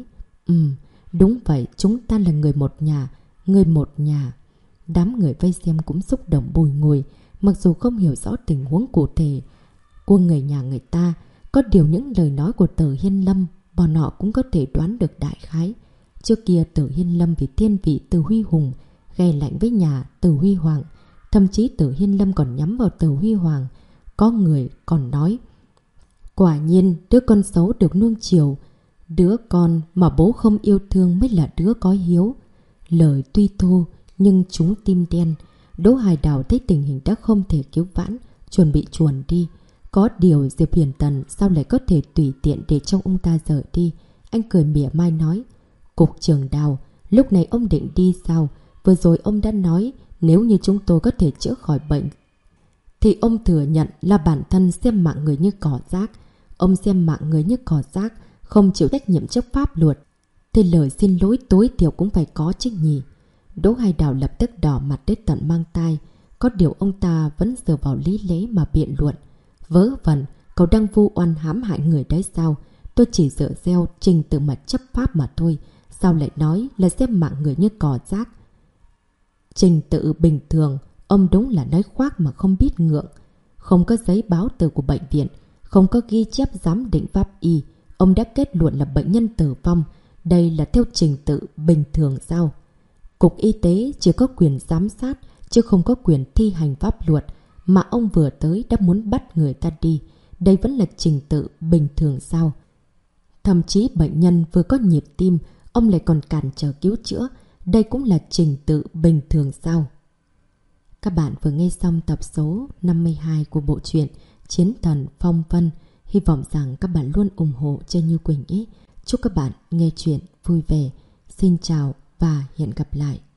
Speaker 1: đúng vậy, chúng ta là người một nhà, người một nhà. Đám người vây xem cũng xúc động bùi ngùi, mặc dù không hiểu rõ tình huống cụ thể của người nhà người ta. Có điều những lời nói của Từ Hiên Lâm, bọn họ cũng có thể đoán được đại khái. Trước kia Từ Hiên Lâm vì thiên vị Từ Huy Hùng, ghe lạnh với nhà Từ Huy Hoàng. Thậm chí Từ Hiên Lâm còn nhắm vào Từ Huy Hoàng. Có người còn nói, quả nhiên đứa con xấu được nuông chiều, đứa con mà bố không yêu thương mới là đứa có hiếu. Lời tuy thô nhưng chúng tim đen. Đỗ Hải Đào thấy tình hình đã không thể cứu vãn, chuẩn bị chuồn đi. Có điều Diệp Huyền Tần sao lại có thể tùy tiện để cho ông ta rời đi. Anh cười mỉa mai nói, Cục trưởng Đào, lúc này ông định đi sao? Vừa rồi ông đã nói nếu như chúng tôi có thể chữa khỏi bệnh thì ông thừa nhận là bản thân xem mạng người như cỏ rác. Ông xem mạng người như cỏ rác, không chịu trách nhiệm trước pháp luật, thì lời xin lỗi tối thiểu cũng phải có chứ nhỉ. Đỗ Hải Đào lập tức đỏ mặt đến tận mang tai. Có điều ông ta vẫn dựa vào lý lẽ mà biện luận. Vớ vẩn, cậu đang vu oan hãm hại người đấy sao? Tôi chỉ dựa gieo trình tự mà chấp pháp mà thôi. Sao lại nói là xem mạng người như cỏ rác? Trình tự bình thường, ông đúng là nói khoác mà không biết ngượng. Không có giấy báo từ của bệnh viện, không có ghi chép giám định pháp y, ông đã kết luận là bệnh nhân tử vong. Đây là theo trình tự bình thường sao? Cục Y tế chỉ có quyền giám sát chứ không có quyền thi hành pháp luật, mà ông vừa tới đã muốn bắt người ta đi. Đây vẫn là trình tự bình thường sao? Thậm chí bệnh nhân vừa có nhịp tim, ông lại còn cản trở cứu chữa. Đây cũng là trình tự bình thường sao? Các bạn vừa nghe xong tập số 52 của bộ truyện Chiến Thần Phong Vân. Hy vọng rằng các bạn luôn ủng hộ cho Như Quỳnh ý. Chúc các bạn nghe chuyện vui vẻ. Xin chào và hẹn gặp lại.